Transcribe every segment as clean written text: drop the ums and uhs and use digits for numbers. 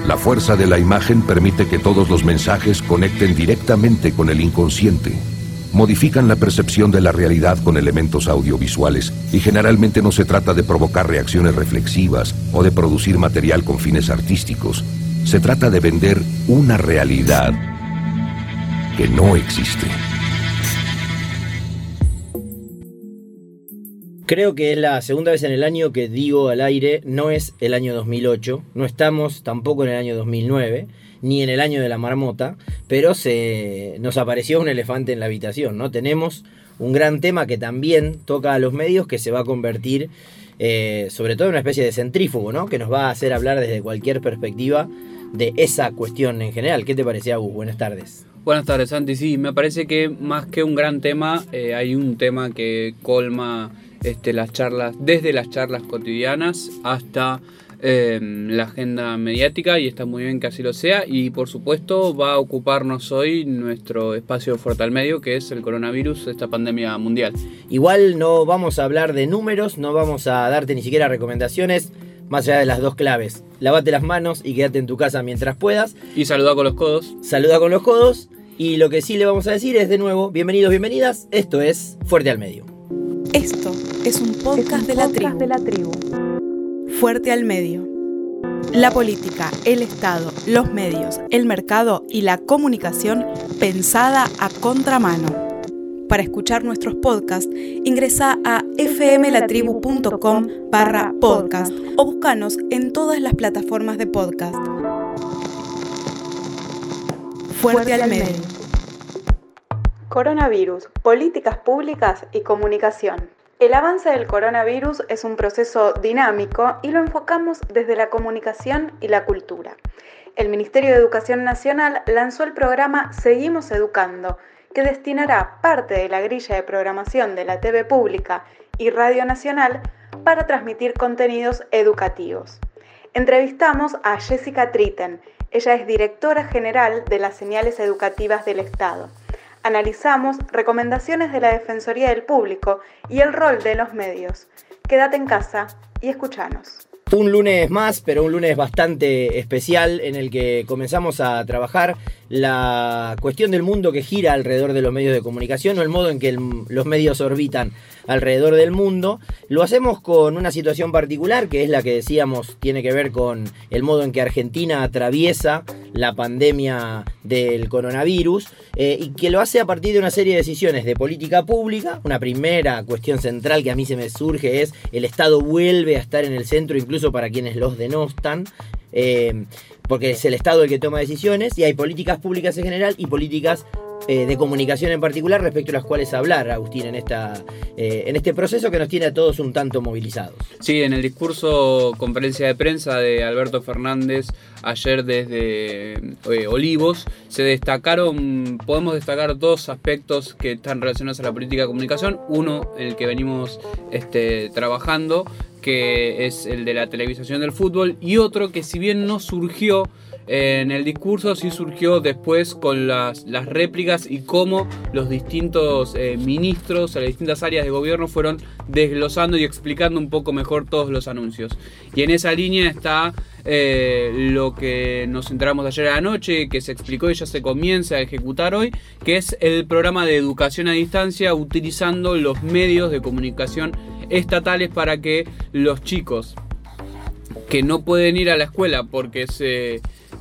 La fuerza de la imagen permite que todos los mensajes conecten directamente con el inconsciente. Modifican la percepción de la realidad con elementos audiovisuales y generalmente no se trata de provocar reacciones reflexivas o de producir material con fines artísticos. Se trata de vender una realidad que no existe. Creo que es la segunda vez en el año que digo al aire, no es el año 2008, no estamos tampoco en el año 2009, ni en el año de la marmota, pero nos apareció un elefante en la habitación, ¿no? Tenemos un gran tema que también toca a los medios, que se va a convertir sobre todo en una especie de centrífugo, ¿no? Que nos va a hacer hablar desde cualquier perspectiva de esa cuestión en general. ¿Qué te parece, Agus? Buenas tardes. Buenas tardes, Santi. Sí, me parece que más que un gran tema, hay un tema que colma las charlas, desde las charlas cotidianas hasta la agenda mediática, y está muy bien que así lo sea, y por supuesto va a ocuparnos hoy nuestro espacio Fuerte al Medio, que es el coronavirus, esta pandemia mundial. Igual no vamos a hablar de números, no vamos a darte ni siquiera recomendaciones, más allá de las dos claves: lavate las manos y quédate en tu casa mientras puedas. Y saluda con los codos. Saluda con los codos. Y lo que sí le vamos a decir es, de nuevo, bienvenidos, bienvenidas, esto es Fuerte al Medio. Esto es un podcast de la tribu. Fuerte al Medio. La política, el Estado, los medios, el mercado y la comunicación pensada a contramano. Para escuchar nuestros podcasts, ingresa a fmlatribu.com/podcast o búscanos en todas las plataformas de podcast. Fuerte al Medio. Coronavirus, políticas públicas y comunicación. El avance del coronavirus es un proceso dinámico y lo enfocamos desde la comunicación y la cultura. El Ministerio de Educación Nacional lanzó el programa Seguimos Educando, que destinará parte de la grilla de programación de la TV pública y Radio Nacional para transmitir contenidos educativos. Entrevistamos a Jessica Tritten. Ella es directora general de las señales educativas del Estado. Analizamos recomendaciones de la Defensoría del Público y el rol de los medios. Quédate en casa y escuchanos. Un lunes más, pero un lunes bastante especial en el que comenzamos a trabajar la cuestión del mundo que gira alrededor de los medios de comunicación, o el modo en que los medios orbitan alrededor del mundo. Lo hacemos con una situación particular, que es la que decíamos tiene que ver con el modo en que Argentina atraviesa la pandemia del coronavirus, y que lo hace a partir de una serie de decisiones de política pública. Una primera cuestión central que a mí se me surge es: el Estado vuelve a estar en el centro, incluso para quienes los denostan, porque es el Estado el que toma decisiones, y hay políticas públicas en general y políticas de comunicación en particular, respecto a las cuales hablar, Agustín, en este proceso que nos tiene a todos un tanto movilizados. Sí, en el discurso conferencia de prensa de Alberto Fernández ayer desde Olivos, podemos destacar dos aspectos que están relacionados a la política de comunicación. Uno, el que venimos trabajando, que es el de la televisación del fútbol, y otro que, si bien no surgió en el discurso, sí surgió después con las réplicas y cómo los distintos ministros a las distintas áreas de gobierno fueron desglosando y explicando un poco mejor todos los anuncios. Y en esa línea está lo que nos enteramos ayer a la noche, que se explicó y ya se comienza a ejecutar hoy, que es el programa de educación a distancia, utilizando los medios de comunicación estatales para que los chicos que no pueden ir a la escuela porque se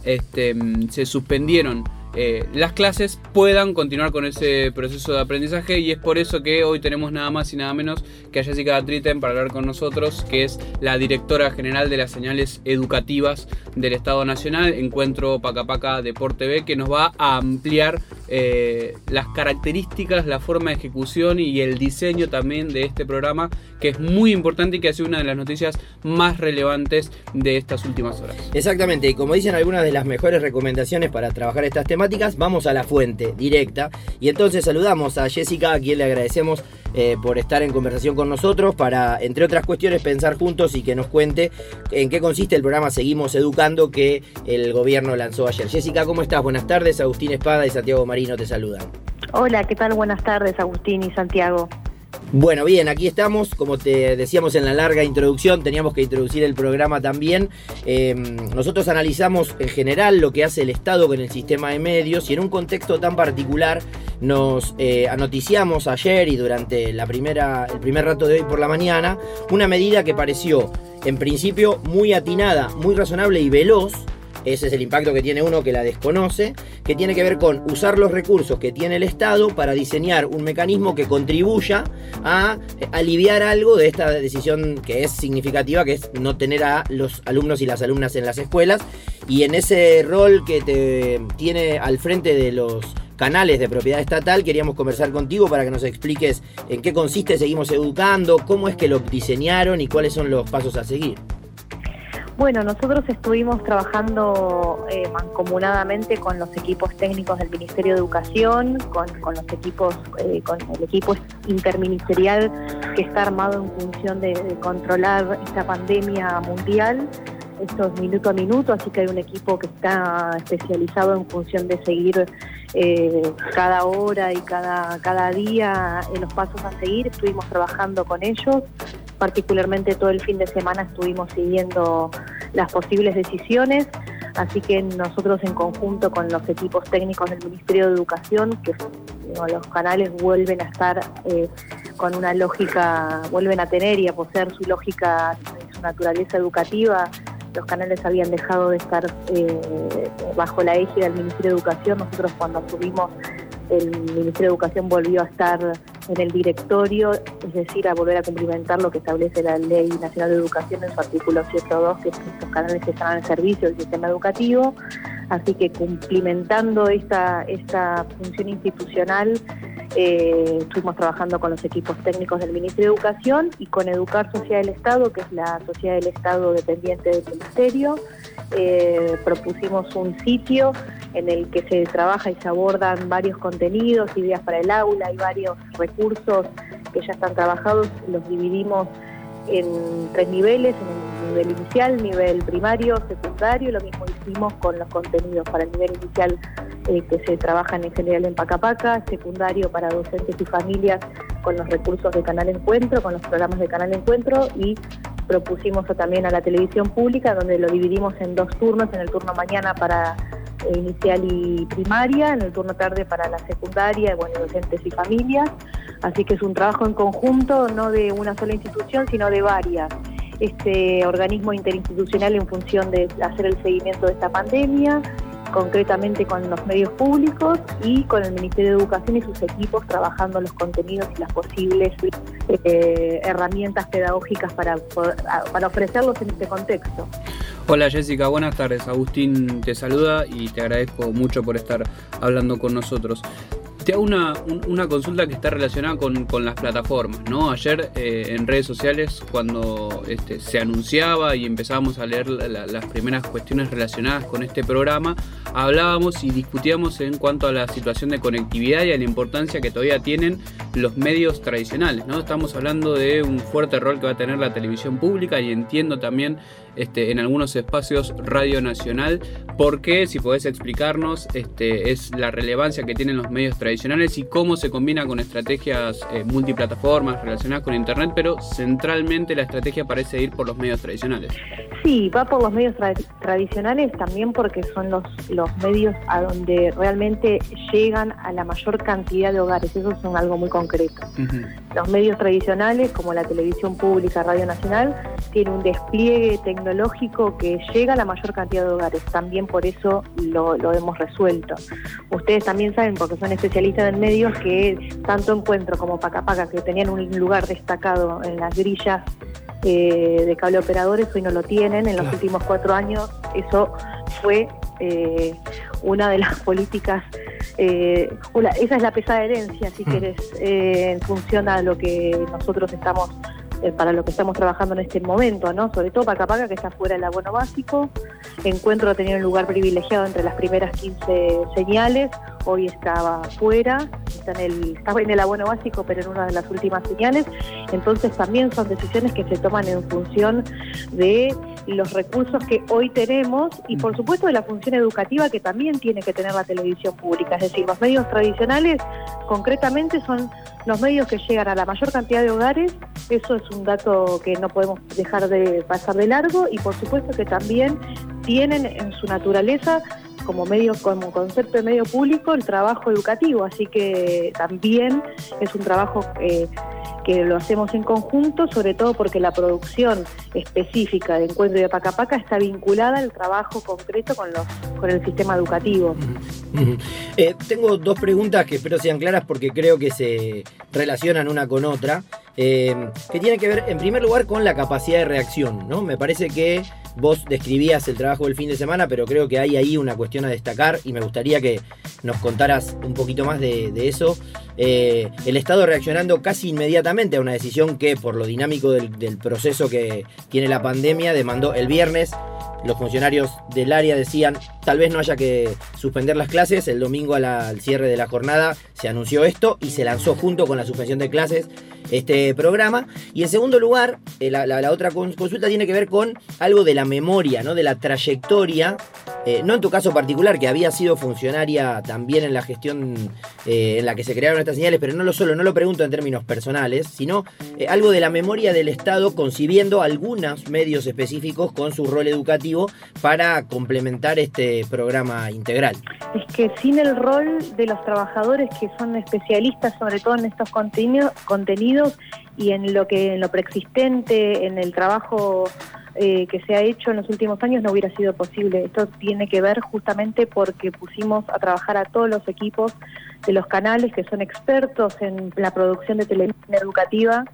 suspendieron las clases puedan continuar con ese proceso de aprendizaje. Y es por eso que hoy tenemos nada más y nada menos que a Jessica Tritten para hablar con nosotros, que es la directora general de las señales educativas del Estado Nacional, Encuentro Paca Paca Deport TV, que nos va a ampliar las características, la forma de ejecución y el diseño también de este programa, que es muy importante y que ha sido una de las noticias más relevantes de estas últimas horas. Exactamente, y como dicen algunas de las mejores recomendaciones para trabajar estas temáticas, vamos a la fuente directa. Y entonces saludamos a Jessica, a quien le agradecemos por estar en conversación con nosotros para, entre otras cuestiones, pensar juntos y que nos cuente en qué consiste el programa Seguimos Educando que el gobierno lanzó ayer. Jessica, ¿cómo estás? Buenas tardes. Agustín Espada y Santiago Marino te saludan. Hola, ¿qué tal? Buenas tardes, Agustín y Santiago. Bueno, bien, aquí estamos, como te decíamos en la larga introducción, teníamos que introducir el programa también. Nosotros analizamos en general lo que hace el Estado con el sistema de medios y en un contexto tan particular nos anoticiamos ayer y durante el primer rato de hoy por la mañana una medida que pareció en principio muy atinada, muy razonable y veloz. Ese es el impacto que tiene uno que la desconoce, que tiene que ver con usar los recursos que tiene el Estado para diseñar un mecanismo que contribuya a aliviar algo de esta decisión que es significativa, que es no tener a los alumnos y las alumnas en las escuelas. Y en ese rol que te tiene al frente de los canales de propiedad estatal, queríamos conversar contigo para que nos expliques en qué consiste Seguimos Educando, cómo es que lo diseñaron y cuáles son los pasos a seguir. Bueno, nosotros estuvimos trabajando mancomunadamente con los equipos técnicos del Ministerio de Educación, con los equipos, con el equipo interministerial que está armado en función de controlar esta pandemia mundial. Esto es minuto a minuto, así que hay un equipo que está especializado en función de seguir cada hora y cada día los pasos a seguir. Estuvimos trabajando con ellos. Particularmente todo el fin de semana estuvimos siguiendo las posibles decisiones, así que nosotros en conjunto con los equipos técnicos del Ministerio de Educación, que los canales vuelven a estar con una lógica, vuelven a tener y a poseer su lógica, su naturaleza educativa. Los canales habían dejado de estar bajo la égida del Ministerio de Educación. Nosotros cuando asumimos, el Ministerio de Educación volvió a estar en el directorio, es decir, a volver a cumplimentar lo que establece la Ley Nacional de Educación en su artículo 102, que estos canales están al servicio del sistema educativo. Así que cumplimentando esta función institucional, estuvimos trabajando con los equipos técnicos del Ministerio de Educación y con Educar Sociedad del Estado, que es la sociedad del Estado dependiente del Ministerio. Propusimos un sitio en el que se trabaja y se abordan varios contenidos, ideas para el aula y varios recursos que ya están trabajados. Los dividimos en 3 niveles, en el nivel inicial, nivel primario, secundario. Lo mismo hicimos con los contenidos para el nivel inicial que se trabajan en general en Pacapaca, secundario para docentes y familias con los recursos de Canal Encuentro, con los programas de Canal Encuentro, y propusimos también a la televisión pública, donde lo dividimos en 2 turnos, en el turno mañana para inicial y primaria, en el turno tarde para la secundaria, bueno, docentes y familias. Así que es un trabajo en conjunto, no de una sola institución, sino de varias. Este organismo interinstitucional en función de hacer el seguimiento de esta pandemia, concretamente con los medios públicos y con el Ministerio de Educación y sus equipos trabajando los contenidos y las posibles herramientas pedagógicas para ofrecerlos en este contexto. Hola Jessica, buenas tardes. Agustín te saluda y te agradezco mucho por estar hablando con nosotros. Te hago una consulta que está relacionada con las plataformas, ¿no? Ayer en redes sociales, cuando se anunciaba y empezábamos a leer las primeras cuestiones relacionadas con este programa, hablábamos y discutíamos en cuanto a la situación de conectividad y a la importancia que todavía tienen los medios tradicionales, ¿no? Estamos hablando de un fuerte rol que va a tener la televisión pública y entiendo también en algunos espacios Radio Nacional. ¿Por qué? Si podés explicarnos es la relevancia que tienen los medios tradicionales y cómo se combina con estrategias multiplataformas relacionadas con Internet, pero centralmente la estrategia parece ir por los medios tradicionales. Sí, va por los medios tradicionales también porque son los medios a donde realmente llegan a la mayor cantidad de hogares. Eso es algo muy concreto. Uh-huh. Los medios tradicionales, como la televisión pública, Radio Nacional, tienen un despliegue tecnológico que llega a la mayor cantidad de hogares. También por eso lo hemos resuelto. Ustedes también saben, porque son especialistas en medios, que tanto Encuentro como Pacapaca, que tenían un lugar destacado en las grillas de cable operadores, hoy no lo tienen. En los últimos 4 años eso fue una de las políticas, esa es la pesada herencia, si querés, en función a lo que nosotros estamos, para lo que estamos trabajando en este momento, ¿no? Sobre todo Pacapaca, que está fuera del abono básico. Encuentro tenía un lugar privilegiado entre las primeras 15 señales, hoy estaba fuera, estaba en el abono básico, pero en una de las últimas señales. Entonces también son decisiones que se toman en función de los recursos que hoy tenemos y por supuesto de la función educativa que también tiene que tener la televisión pública. Es decir, los medios tradicionales concretamente son los medios que llegan a la mayor cantidad de hogares. Eso es un dato que no podemos dejar de pasar de largo, y por supuesto que también tienen en su naturaleza como concepto de medio público el trabajo educativo, así que también es un trabajo que lo hacemos en conjunto, sobre todo porque la producción específica de Encuentro y de Paca Paca está vinculada al trabajo concreto con el sistema educativo. Tengo dos preguntas que espero sean claras porque creo que se relacionan una con otra, que tienen que ver en primer lugar con la capacidad de reacción, ¿no? Me parece que vos describías el trabajo del fin de semana, pero creo que hay ahí una cuestión a destacar y me gustaría que nos contaras un poquito más de eso. El Estado reaccionando casi inmediatamente a una decisión que, por lo dinámico del proceso que tiene la pandemia, demandó el viernes. Los funcionarios del área decían, tal vez no haya que suspender las clases. El domingo al cierre de la jornada se anunció esto y se lanzó junto con la suspensión de clases este programa. Y en segundo lugar, la otra consulta tiene que ver con algo de la memoria, ¿no? De la trayectoria, no en tu caso particular, que había sido funcionaria también en la gestión en la que se crearon estas señales, pero no lo pregunto en términos personales, sino algo de la memoria del Estado concibiendo algunos medios específicos con su rol educativo para complementar este programa integral. Es que sin el rol de los trabajadores que son especialistas sobre todo en estos contenidos y en lo preexistente, en el trabajo que se ha hecho en los últimos años, no hubiera sido posible. Esto tiene que ver justamente porque pusimos a trabajar a todos los equipos de los canales que son expertos en la producción de televisión educativa.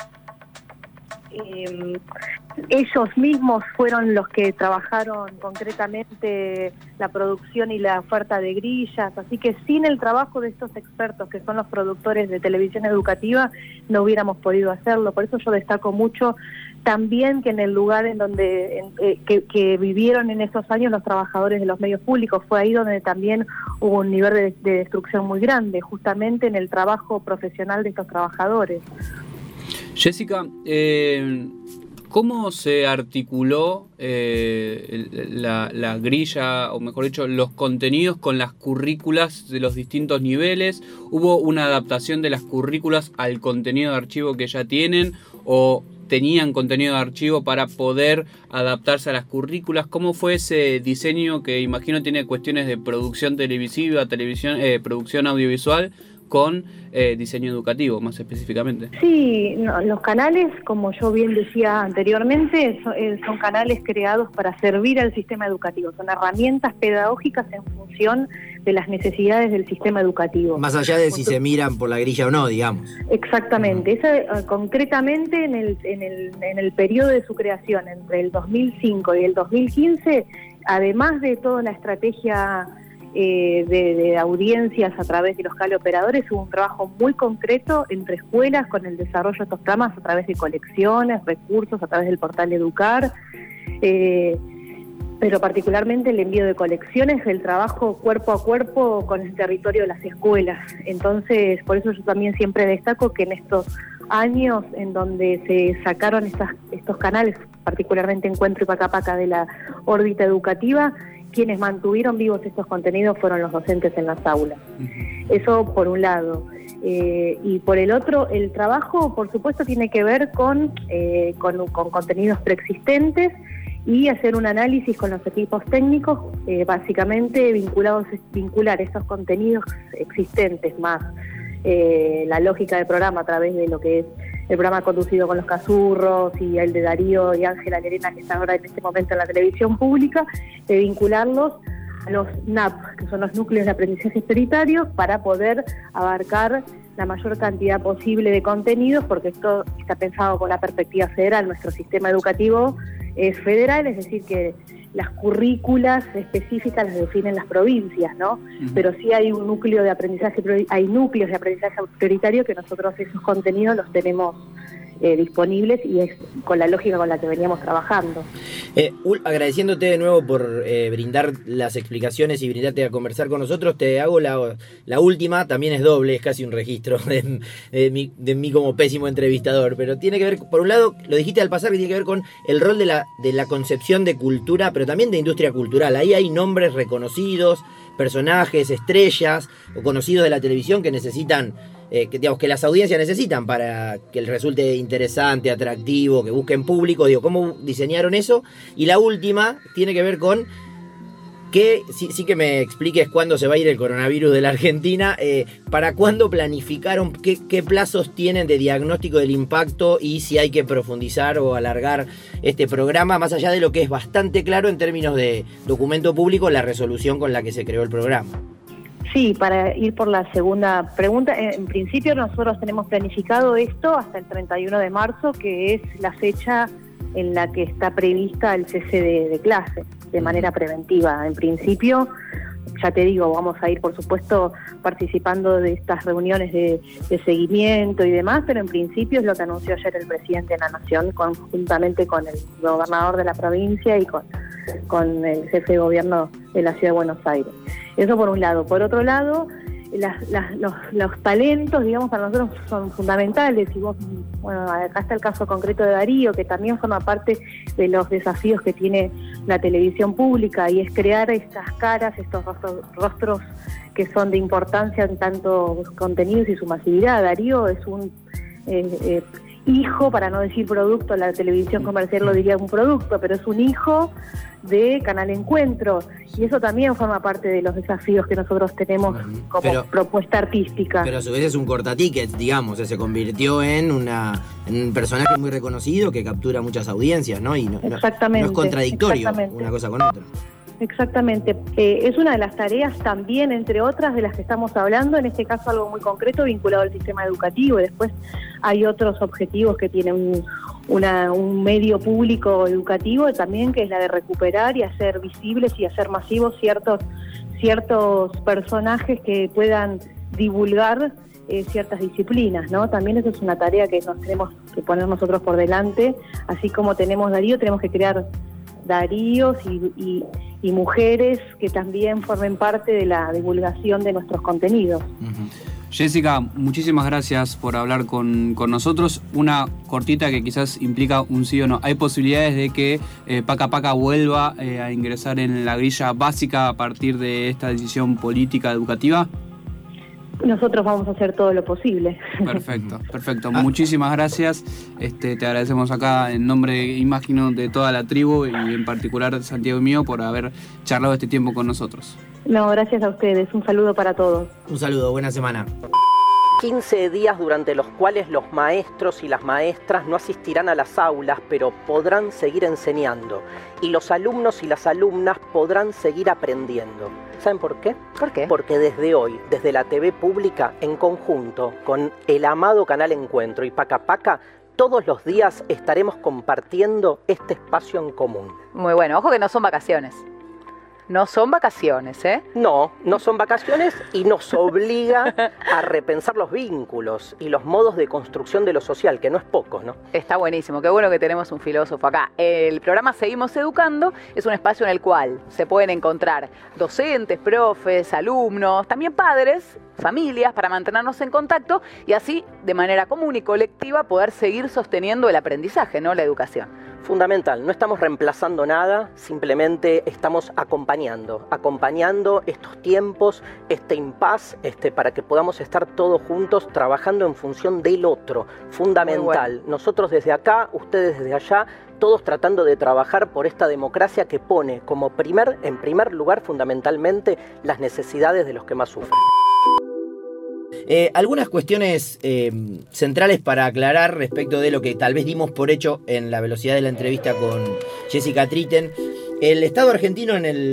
Ellos mismos fueron los que trabajaron concretamente la producción y la oferta de grillas, así que sin el trabajo de estos expertos que son los productores de televisión educativa no hubiéramos podido hacerlo. Por eso yo destaco mucho también que en el lugar en donde que vivieron en estos años los trabajadores de los medios públicos, fue ahí donde también hubo un nivel de destrucción muy grande, justamente en el trabajo profesional de estos trabajadores. Jessica, ¿cómo se articuló la grilla, o mejor dicho, los contenidos con las currículas de los distintos niveles? ¿Hubo una adaptación de las currículas al contenido de archivo que ya tienen, o tenían contenido de archivo para poder adaptarse a las currículas? ¿Cómo fue ese diseño que imagino tiene cuestiones de producción televisiva, producción audiovisual, con diseño educativo más específicamente? Sí, los canales, como yo bien decía anteriormente, son canales creados para servir al sistema educativo, son herramientas pedagógicas en función de las necesidades del sistema educativo. Más allá de si se miran por la grilla o no, digamos. Exactamente, concretamente en el periodo de su creación, entre el 2005 y el 2015, además de toda la estrategia de audiencias a través de los cable-operadores, hubo un trabajo muy concreto entre escuelas con el desarrollo de estos programas a través de colecciones, recursos, a través del portal Educar, pero particularmente el envío de colecciones, el trabajo cuerpo a cuerpo con el territorio de las escuelas. Entonces, por eso yo también siempre destaco que en estos años en donde se sacaron estos canales, particularmente Encuentro y Paca Paca, de la órbita educativa, quienes mantuvieron vivos estos contenidos fueron los docentes en las aulas. Eso por un lado. Y por el otro, el trabajo, por supuesto, tiene que ver con contenidos preexistentes y hacer un análisis con los equipos técnicos, básicamente vincular esos contenidos existentes más la lógica del programa a través de lo que es el programa conducido con los Cazurros y el de Darío y Ángela Lerena, que están ahora en este momento en la televisión pública, de vincularlos a los NAP, que son los núcleos de aprendizaje prioritarios, para poder abarcar la mayor cantidad posible de contenidos, porque esto está pensado con la perspectiva federal. Nuestro sistema educativo es federal, es decir, que las currículas específicas las definen las provincias, ¿no? Pero sí hay un núcleo de aprendizaje, hay núcleos de aprendizaje prioritario que nosotros esos contenidos los tenemos disponibles, y es con la lógica con la que veníamos trabajando. Agradeciéndote de nuevo por brindar las explicaciones y brindarte a conversar con nosotros, te hago la última, también es doble, es casi un registro de mí como pésimo entrevistador, pero tiene que ver, por un lado, lo dijiste al pasar, que tiene que ver con el rol de la concepción de cultura, pero también de industria cultural. Ahí hay nombres reconocidos, personajes, estrellas o conocidos de la televisión que necesitan, que las audiencias necesitan para que les resulte interesante, atractivo, que busquen público. ¿Cómo diseñaron eso? Y la última tiene que ver con que sí que me expliques cuándo se va a ir el coronavirus de la Argentina, para cuándo planificaron, qué plazos tienen de diagnóstico del impacto y si hay que profundizar o alargar este programa, más allá de lo que es bastante claro en términos de documento público, la resolución con la que se creó el programa. Sí, para ir por la segunda pregunta, en principio nosotros tenemos planificado esto hasta el 31 de marzo, que es la fecha en la que está prevista el cese de clase, de manera preventiva. En principio, ya te digo, vamos a ir, por supuesto, participando de estas reuniones de seguimiento y demás, pero en principio es lo que anunció ayer el presidente de la Nación, conjuntamente con el gobernador de la provincia y con el jefe de gobierno de la Ciudad de Buenos Aires. Eso por un lado. Por otro lado, los talentos, digamos, para nosotros son fundamentales. Y acá está el caso concreto de Darío, que también forma parte de los desafíos que tiene la televisión pública, y es crear estas caras, estos rostros que son de importancia en tanto contenidos y su masividad. Darío es un hijo, para no decir producto, la televisión comercial lo diría un producto, pero es un hijo de Canal Encuentro, y eso también forma parte de los desafíos que nosotros tenemos como propuesta artística. Pero a su vez es un cortatickets, digamos, se convirtió en un personaje muy reconocido que captura muchas audiencias, ¿no? Y no es contradictorio una cosa con otra. Exactamente. Es una de las tareas también, entre otras, de las que estamos hablando, en este caso algo muy concreto vinculado al sistema educativo, y después hay otros objetivos que tiene un medio público educativo también, que es la de recuperar y hacer visibles y hacer masivos ciertos personajes que puedan divulgar ciertas disciplinas, ¿no? También eso es una tarea que nos tenemos que poner nosotros por delante. Así como tenemos Darío, tenemos que crear Daríos y mujeres que también formen parte de la divulgación de nuestros contenidos. Jessica, muchísimas gracias por hablar con nosotros. Una cortita que quizás implica un sí o no. ¿Hay posibilidades de que Paca Paca vuelva a ingresar en la grilla básica a partir de esta decisión política educativa? Nosotros vamos a hacer todo lo posible. Perfecto. Muchísimas gracias. Te agradecemos acá en nombre, imagino, de toda la tribu y en particular Santiago y mío por haber charlado este tiempo con nosotros. No, gracias a ustedes. Un saludo para todos. Un saludo, buena semana. 15 días durante los cuales los maestros y las maestras no asistirán a las aulas, pero podrán seguir enseñando. Y los alumnos y las alumnas podrán seguir aprendiendo. ¿Saben por qué? ¿Por qué? Porque desde hoy, desde la TV pública, en conjunto con el amado Canal Encuentro y Paca Paca, todos los días estaremos compartiendo este espacio en común. Muy bueno, ojo que no son vacaciones. No son vacaciones, ¿eh? No son vacaciones, y nos obliga a repensar los vínculos y los modos de construcción de lo social, que no es poco, ¿no? Está buenísimo, qué bueno que tenemos un filósofo acá. El programa Seguimos Educando es un espacio en el cual se pueden encontrar docentes, profes, alumnos, también padres, familias, para mantenernos en contacto y así, de manera común y colectiva, poder seguir sosteniendo el aprendizaje, ¿no? La educación. Fundamental, no estamos reemplazando nada, simplemente estamos acompañando estos tiempos, este impas, para que podamos estar todos juntos trabajando en función del otro. Fundamental, nosotros desde acá, ustedes desde allá, todos tratando de trabajar por esta democracia que pone en primer lugar fundamentalmente las necesidades de los que más sufren. Algunas cuestiones centrales para aclarar respecto de lo que tal vez dimos por hecho en la velocidad de la entrevista con Jessica Tritten. El Estado argentino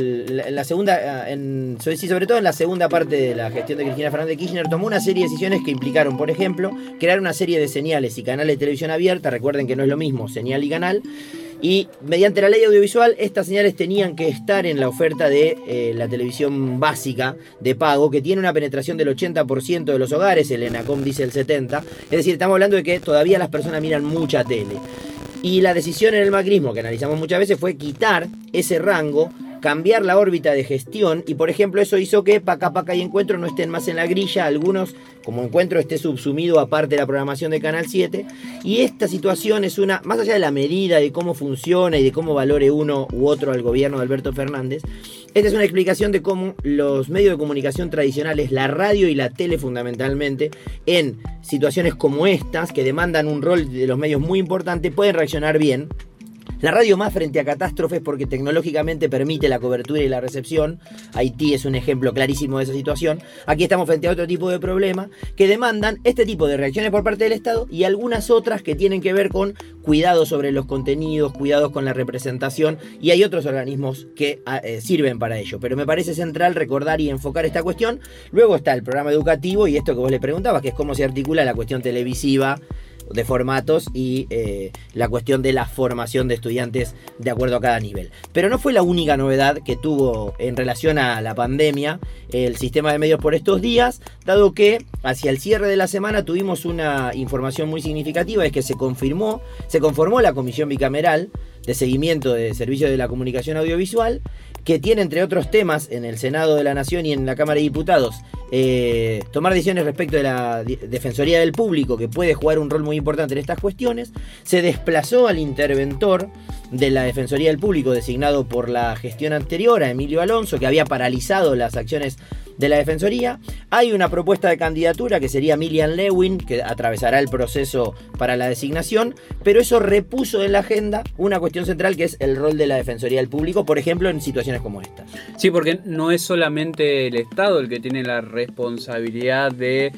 sobre todo en la segunda parte de la gestión de Cristina Fernández de Kirchner, tomó una serie de decisiones que implicaron, por ejemplo, crear una serie de señales y canales de televisión abierta. Recuerden que no es lo mismo señal y canal. Y mediante la ley audiovisual, estas señales tenían que estar en la oferta de la televisión básica de pago, que tiene una penetración del 80% de los hogares, el ENACOM dice el 70%. Es decir, estamos hablando de que todavía las personas miran mucha tele. Y la decisión en el macrismo, que analizamos muchas veces, fue quitar ese rango, cambiar la órbita de gestión, y por ejemplo eso hizo que Paca Paca y Encuentro no estén más en la grilla, algunos como Encuentro esté subsumido aparte de la programación de Canal 7, y esta situación es una, más allá de la medida de cómo funciona y de cómo valore uno u otro al gobierno de Alberto Fernández, esta es una explicación de cómo los medios de comunicación tradicionales, la radio y la tele fundamentalmente, en situaciones como estas, que demandan un rol de los medios muy importante, pueden reaccionar bien. La radio más frente a catástrofes porque tecnológicamente permite la cobertura y la recepción. Haití es un ejemplo clarísimo de esa situación. Aquí estamos frente a otro tipo de problema que demandan este tipo de reacciones por parte del Estado y algunas otras que tienen que ver con cuidados sobre los contenidos, cuidados con la representación, y hay otros organismos que sirven para ello. Pero me parece central recordar y enfocar esta cuestión. Luego está el programa educativo y esto que vos le preguntabas, que es cómo se articula la cuestión televisiva de formatos y la cuestión de la formación de estudiantes de acuerdo a cada nivel. Pero no fue la única novedad que tuvo en relación a la pandemia el sistema de medios por estos días, dado que hacia el cierre de la semana tuvimos una información muy significativa, es que se conformó la Comisión Bicameral de Seguimiento de Servicios de la Comunicación Audiovisual, que tiene, entre otros temas, en el Senado de la Nación y en la Cámara de Diputados, tomar decisiones respecto de la Defensoría del Público, que puede jugar un rol muy importante en estas cuestiones. Se desplazó al interventor de la Defensoría del Público, designado por la gestión anterior, a Emilio Alonso, que había paralizado las acciones de la Defensoría. Hay una propuesta de candidatura que sería Milian Lewin, que atravesará el proceso para la designación, pero eso repuso en la agenda una cuestión central, que es el rol de la Defensoría del Público, por ejemplo, en situaciones como estas. Sí, porque no es solamente el Estado el que tiene la responsabilidad de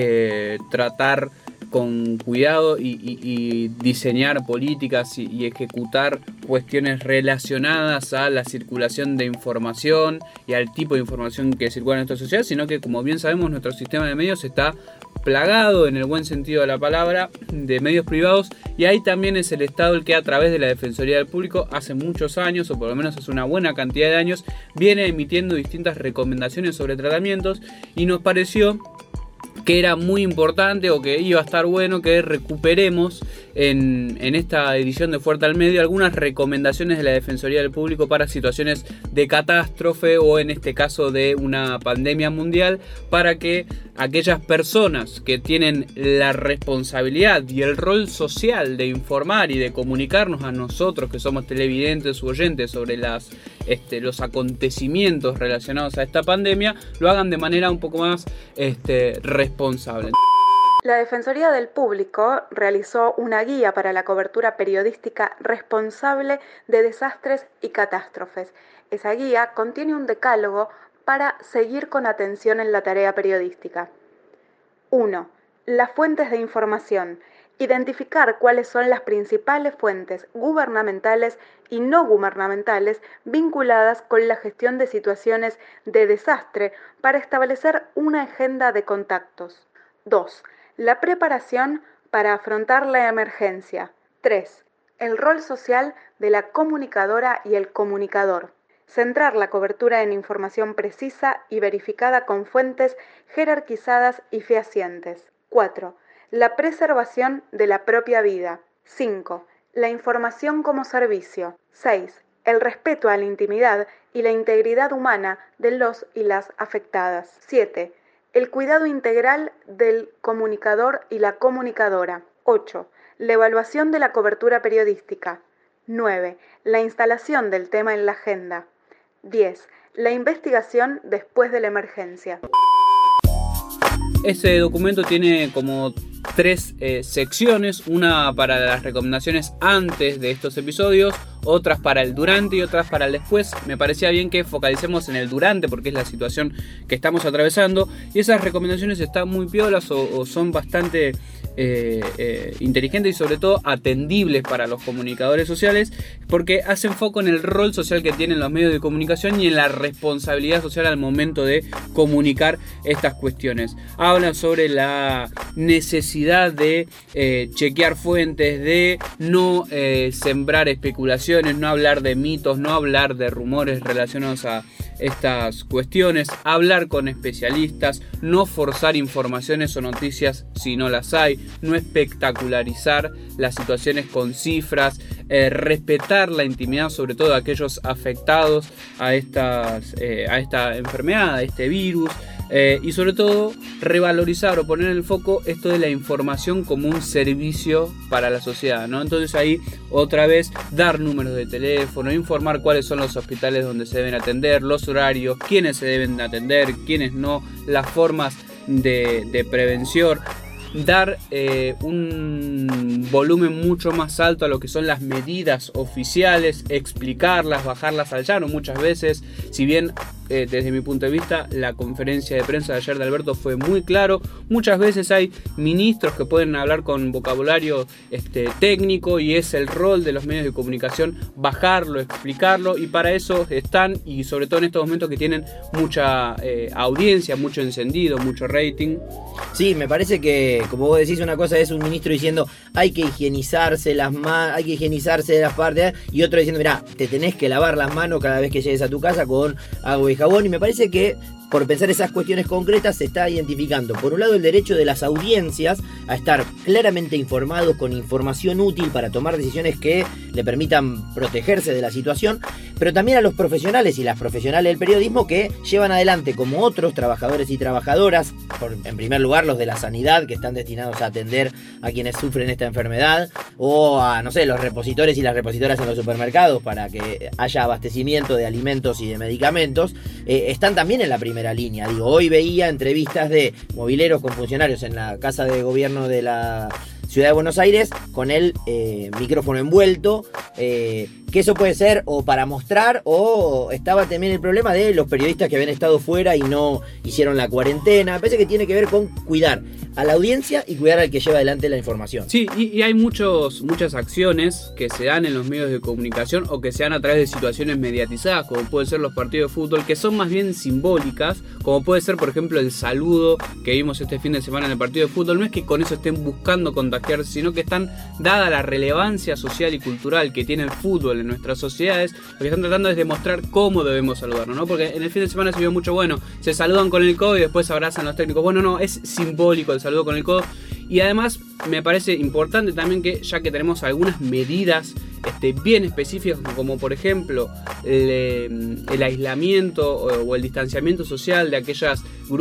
tratar con cuidado y diseñar políticas y ejecutar cuestiones relacionadas a la circulación de información y al tipo de información que circula en nuestra sociedad, sino que, como bien sabemos, nuestro sistema de medios está plagado, en el buen sentido de la palabra, de medios privados, y ahí también es el Estado el que, a través de la Defensoría del Público, hace muchos años, o por lo menos hace una buena cantidad de años, viene emitiendo distintas recomendaciones sobre tratamientos, y nos pareció que era muy importante, o que iba a estar bueno que recuperemos en esta edición de Fuerte al Medio algunas recomendaciones de la Defensoría del Público para situaciones de catástrofe, o en este caso de una pandemia mundial, para que aquellas personas que tienen la responsabilidad y el rol social de informar y de comunicarnos a nosotros, que somos televidentes u oyentes, sobre los acontecimientos relacionados a esta pandemia, lo hagan de manera un poco más responsable. La Defensoría del Público realizó una guía para la cobertura periodística responsable de desastres y catástrofes. Esa guía contiene un decálogo para seguir con atención en la tarea periodística. 1. Las fuentes de información. Identificar cuáles son las principales fuentes gubernamentales y no gubernamentales vinculadas con la gestión de situaciones de desastre para establecer una agenda de contactos. 2. La preparación para afrontar la emergencia. 3. El rol social de la comunicadora y el comunicador. Centrar la cobertura en información precisa y verificada con fuentes jerarquizadas y fehacientes. 4. La preservación de la propia vida. 5. La información como servicio. 6. El respeto a la intimidad y la integridad humana de los y las afectadas. 7. El cuidado integral del comunicador y la comunicadora. 8. La evaluación de la cobertura periodística. 9. La instalación del tema en la agenda. 10. La investigación después de la emergencia. Este documento tiene como 3 secciones, una para las recomendaciones antes de estos episodios, otras para el durante y otras para el después. Me parecía bien que focalicemos en el durante porque es la situación que estamos atravesando, y esas recomendaciones están muy piolas o son bastante inteligentes y sobre todo atendibles para los comunicadores sociales, porque hacen foco en el rol social que tienen los medios de comunicación y en la responsabilidad social al momento de comunicar estas cuestiones. Hablan sobre la necesidad de chequear fuentes, de no sembrar especulaciones, no hablar de mitos, no hablar de rumores relacionados a estas cuestiones, hablar con especialistas, no forzar informaciones o noticias si no las hay, no espectacularizar las situaciones con cifras, respetar la intimidad sobre todo de aquellos afectados a esta enfermedad, a este virus, y sobre todo revalorizar o poner en el foco esto de la información como un servicio para la sociedad, ¿no? Entonces ahí otra vez dar números de teléfono, informar cuáles son los hospitales donde se deben atender, los horarios, quiénes se deben atender, quiénes no, las formas de prevención. Dar un volumen mucho más alto a lo que son las medidas oficiales, explicarlas, bajarlas al llano muchas veces. Si bien desde mi punto de vista la conferencia de prensa de ayer de Alberto fue muy claro, muchas veces hay ministros que pueden hablar con vocabulario técnico y es el rol de los medios de comunicación bajarlo, explicarlo, y para eso están, y sobre todo en estos momentos que tienen mucha audiencia, mucho encendido, mucho rating. Sí, me parece que, como vos decís, una cosa es un ministro diciendo hay que higienizarse las manos, hay que higienizarse las partes, y otro diciendo, mirá, te tenés que lavar las manos cada vez que llegues a tu casa con agua y jabón. Y me parece que por pensar esas cuestiones concretas se está identificando, por un lado, el derecho de las audiencias a estar claramente informados con información útil para tomar decisiones que le permitan protegerse de la situación, pero también a los profesionales y las profesionales del periodismo que llevan adelante, como otros trabajadores y trabajadoras, en primer lugar los de la sanidad, que están destinados a atender a quienes sufren esta enfermedad, o a, no sé, los repositores y las repositoras en los supermercados para que haya abastecimiento de alimentos y de medicamentos, están también en la primera línea. Digo, hoy veía entrevistas de mobileros con funcionarios en la Casa de Gobierno de la Ciudad de Buenos Aires con el micrófono envuelto, que eso puede ser o para mostrar, o estaba también el problema de los periodistas que habían estado fuera y no hicieron la cuarentena. Me parece que tiene que ver con cuidar a la audiencia y cuidar al que lleva adelante la información. Sí, y hay muchas acciones que se dan en los medios de comunicación o que se dan a través de situaciones mediatizadas, como pueden ser los partidos de fútbol, que son más bien simbólicas, como puede ser, por ejemplo, el saludo que vimos este fin de semana en el partido de fútbol. No es que con eso estén buscando contagiarse, sino que están, dada la relevancia social y cultural que tiene el fútbol en nuestras sociedades, lo que están tratando es demostrar cómo debemos saludarnos, ¿no? Porque en el fin de semana se vio mucho, bueno, se saludan con el codo y después se abrazan los técnicos. Bueno, no, es simbólico el saludo con el codo. Y además me parece importante también que, ya que tenemos algunas medidas bien específicas, como por ejemplo el aislamiento o el distanciamiento social de aquellas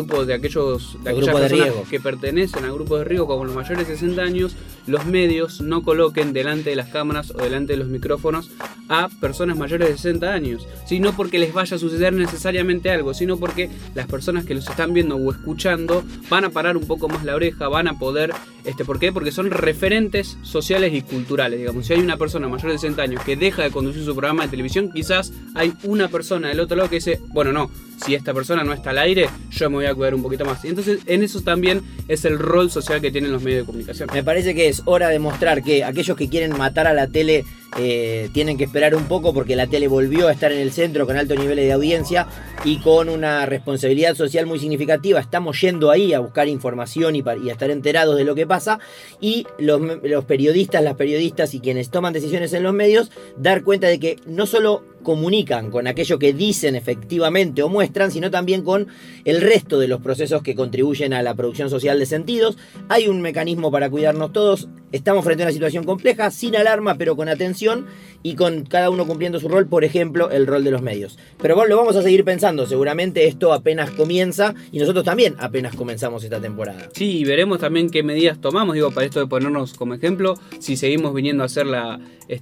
personas que pertenecen a grupos de riesgo, como los mayores de 60 años, los medios no coloquen delante de las cámaras o delante de los micrófonos a personas mayores de 60 años, no porque les vaya a suceder necesariamente algo, sino porque las personas que los están viendo o escuchando van a parar un poco más la oreja, van a poder, ¿por qué? Porque son referentes sociales y culturales. Digamos, si hay una persona mayor de 60 años que deja de conducir su programa de televisión, quizás hay una persona del otro lado que dice, bueno, no, si esta persona no está al aire, yo me voy a cuidar un poquito más. Y entonces en eso también es el rol social que tienen los medios de comunicación. Me parece que es hora de mostrar que aquellos que quieren matar a la tele tienen que esperar un poco, porque la tele volvió a estar en el centro con altos niveles de audiencia y con una responsabilidad social muy significativa. Estamos yendo ahí a buscar información y a estar enterados de lo que pasa, y los periodistas, las periodistas y quienes toman decisiones en los medios, dar cuenta de que no solo comunican con aquello que dicen efectivamente o muestran, sino también con el resto de los procesos que contribuyen a la producción social de sentidos. Hay un mecanismo para cuidarnos todos. Estamos frente a una situación compleja, sin alarma, pero con atención y con cada uno cumpliendo su rol, por ejemplo, el rol de los medios. Pero bueno, lo vamos a seguir pensando. Seguramente esto apenas comienza y nosotros también apenas comenzamos esta temporada. Sí, y veremos también qué medidas tomamos, para esto de ponernos como ejemplo, si seguimos viniendo a hacer la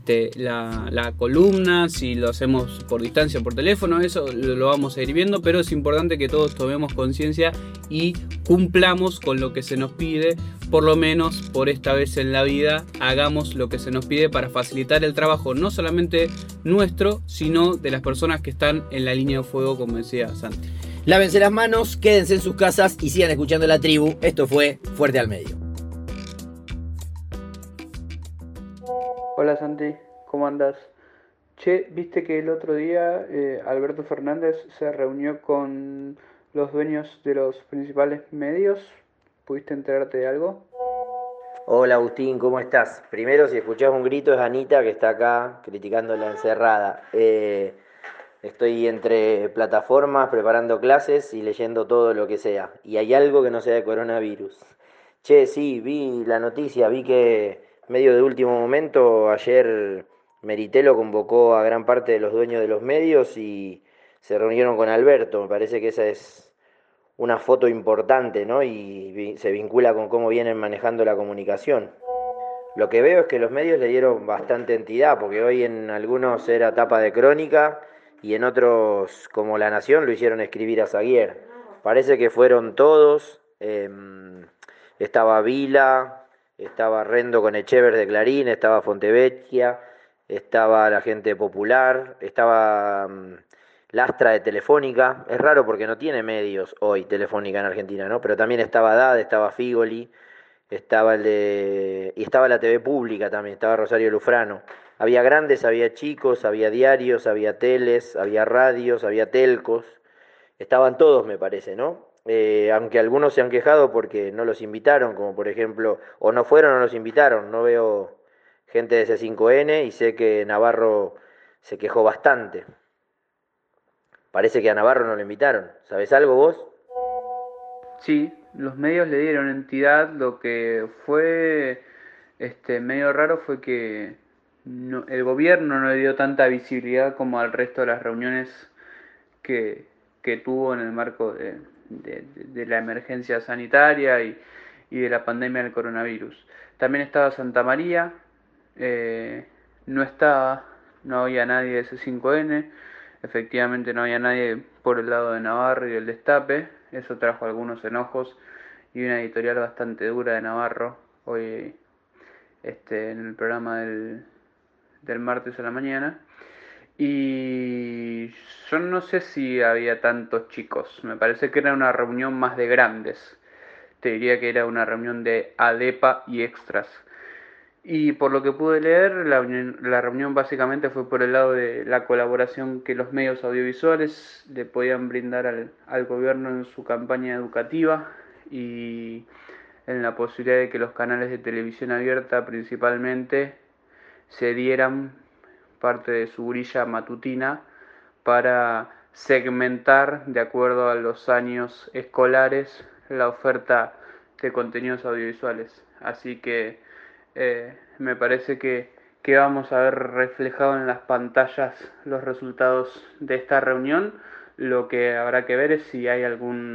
columna, si lo hacemos por distancia o por teléfono, eso lo vamos a ir viendo, pero es importante que todos tomemos conciencia y cumplamos con lo que se nos pide, por lo menos por esta vez en la vida, hagamos lo que se nos pide para facilitar el trabajo, no solamente nuestro, sino de las personas que están en la línea de fuego, como decía Santi. Lávense las manos, quédense en sus casas y sigan escuchando La Tribu. Esto fue Fuerte al Medio. Hola Santi, ¿cómo andás? Che, ¿viste que el otro día Alberto Fernández se reunió con los dueños de los principales medios? ¿Pudiste enterarte de algo? Hola Agustín, ¿cómo estás? Primero, si escuchás un grito, es Anita que está acá criticando la encerrada. Estoy entre plataformas, preparando clases y leyendo todo lo que sea. Y hay algo que no sea de coronavirus. Che, sí, vi la noticia, vi que medio de último momento, ayer Meritelo convocó a gran parte de los dueños de los medios y se reunieron con Alberto. Me parece que esa es una foto importante, ¿no? Y se vincula con cómo vienen manejando la comunicación. Lo que veo es que los medios le dieron bastante entidad, porque hoy en algunos era tapa de crónica y en otros, como La Nación, lo hicieron escribir a Zaguier. Parece que fueron todos, estaba Vila, estaba Rendo con Echever de Clarín, estaba Fontevecchia, estaba la gente popular, estaba Lastra de Telefónica. Es raro porque no tiene medios hoy Telefónica en Argentina, ¿no? Pero también estaba Haddad, estaba Figoli, estaba y estaba la TV pública también, estaba Rosario Lufrano. Había grandes, había chicos, había diarios, había teles, había radios, había telcos. Estaban todos, me parece, ¿no? Aunque algunos se han quejado porque no los invitaron, como por ejemplo, o no fueron o no los invitaron. No veo gente de C5N y sé que Navarro se quejó bastante. Parece que a Navarro no lo invitaron. ¿Sabés algo vos? Sí, los medios le dieron entidad. Lo que fue medio raro fue que el gobierno no le dio tanta visibilidad como al resto de las reuniones que tuvo en el marco de la emergencia sanitaria y de la pandemia del coronavirus. También estaba Santa María, no había nadie de C5N, efectivamente no había nadie por el lado de Navarro y del Destape. Eso trajo algunos enojos y una editorial bastante dura de Navarro hoy en el programa del martes a la mañana. Y yo no sé si había tantos chicos, me parece que era una reunión más de grandes. Te diría que era una reunión de ADEPA y extras. Y por lo que pude leer, la reunión básicamente fue por el lado de la colaboración que los medios audiovisuales le podían brindar al gobierno en su campaña educativa y en la posibilidad de que los canales de televisión abierta principalmente se dieran parte de su grilla matutina para segmentar de acuerdo a los años escolares la oferta de contenidos audiovisuales. Así que me parece que vamos a ver reflejado en las pantallas los resultados de esta reunión. Lo que habrá que ver es si hay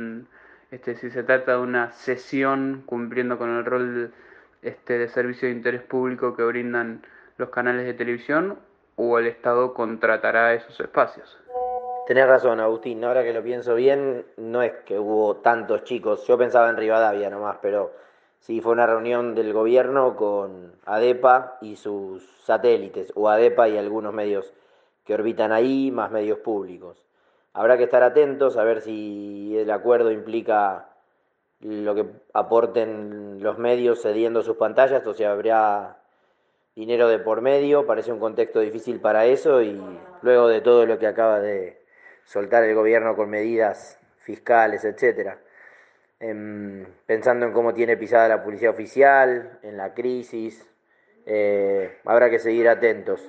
si se trata de una sesión cumpliendo con el rol de servicio de interés público que brindan los canales de televisión, o el Estado contratará esos espacios. Tenés razón, Agustín, ahora que lo pienso bien, no es que hubo tantos chicos. Yo pensaba en Rivadavia nomás, pero sí fue una reunión del gobierno con ADEPA y sus satélites, o ADEPA y algunos medios que orbitan ahí, más medios públicos. Habrá que estar atentos a ver si el acuerdo implica lo que aporten los medios cediendo sus pantallas, o sea, habrá dinero de por medio. Parece un contexto difícil para eso, y luego de todo lo que acaba de soltar el gobierno con medidas fiscales, etcétera. Pensando en cómo tiene pisada la publicidad oficial, en la crisis, habrá que seguir atentos.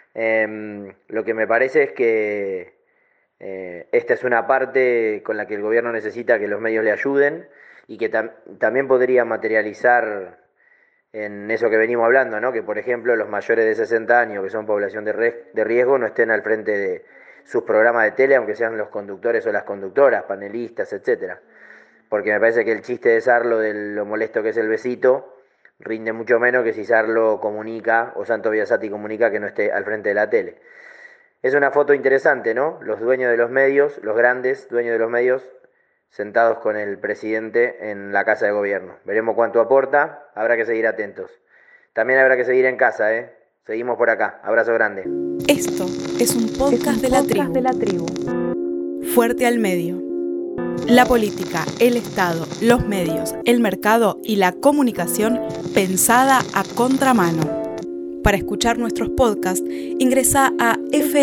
Lo que me parece es que esta es una parte con la que el gobierno necesita que los medios le ayuden, y que también podría materializar en eso que venimos hablando, ¿no? Que por ejemplo los mayores de 60 años, que son población de riesgo, no estén al frente de sus programas de tele, aunque sean los conductores o las conductoras, panelistas, etcétera. Porque me parece que el chiste de Sarlo, de lo molesto que es el besito, rinde mucho menos que si Sarlo comunica, o Santo Biasati comunica, que no esté al frente de la tele. Es una foto interesante, ¿no? Los dueños de los medios, los grandes dueños de los medios, sentados con el presidente en la casa de gobierno. Veremos cuánto aporta, habrá que seguir atentos. También habrá que seguir en casa, ¿eh? Seguimos por acá. Abrazo grande. Esto es un podcast de la tribu. Fuerte al medio. La política, el Estado, los medios, el mercado y la comunicación pensada a contramano. Para escuchar nuestros podcasts, ingresa a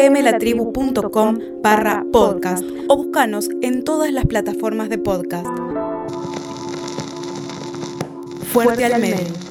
fmlatribu.com/podcast o búscanos en todas las plataformas de podcast. Fuerte al medio.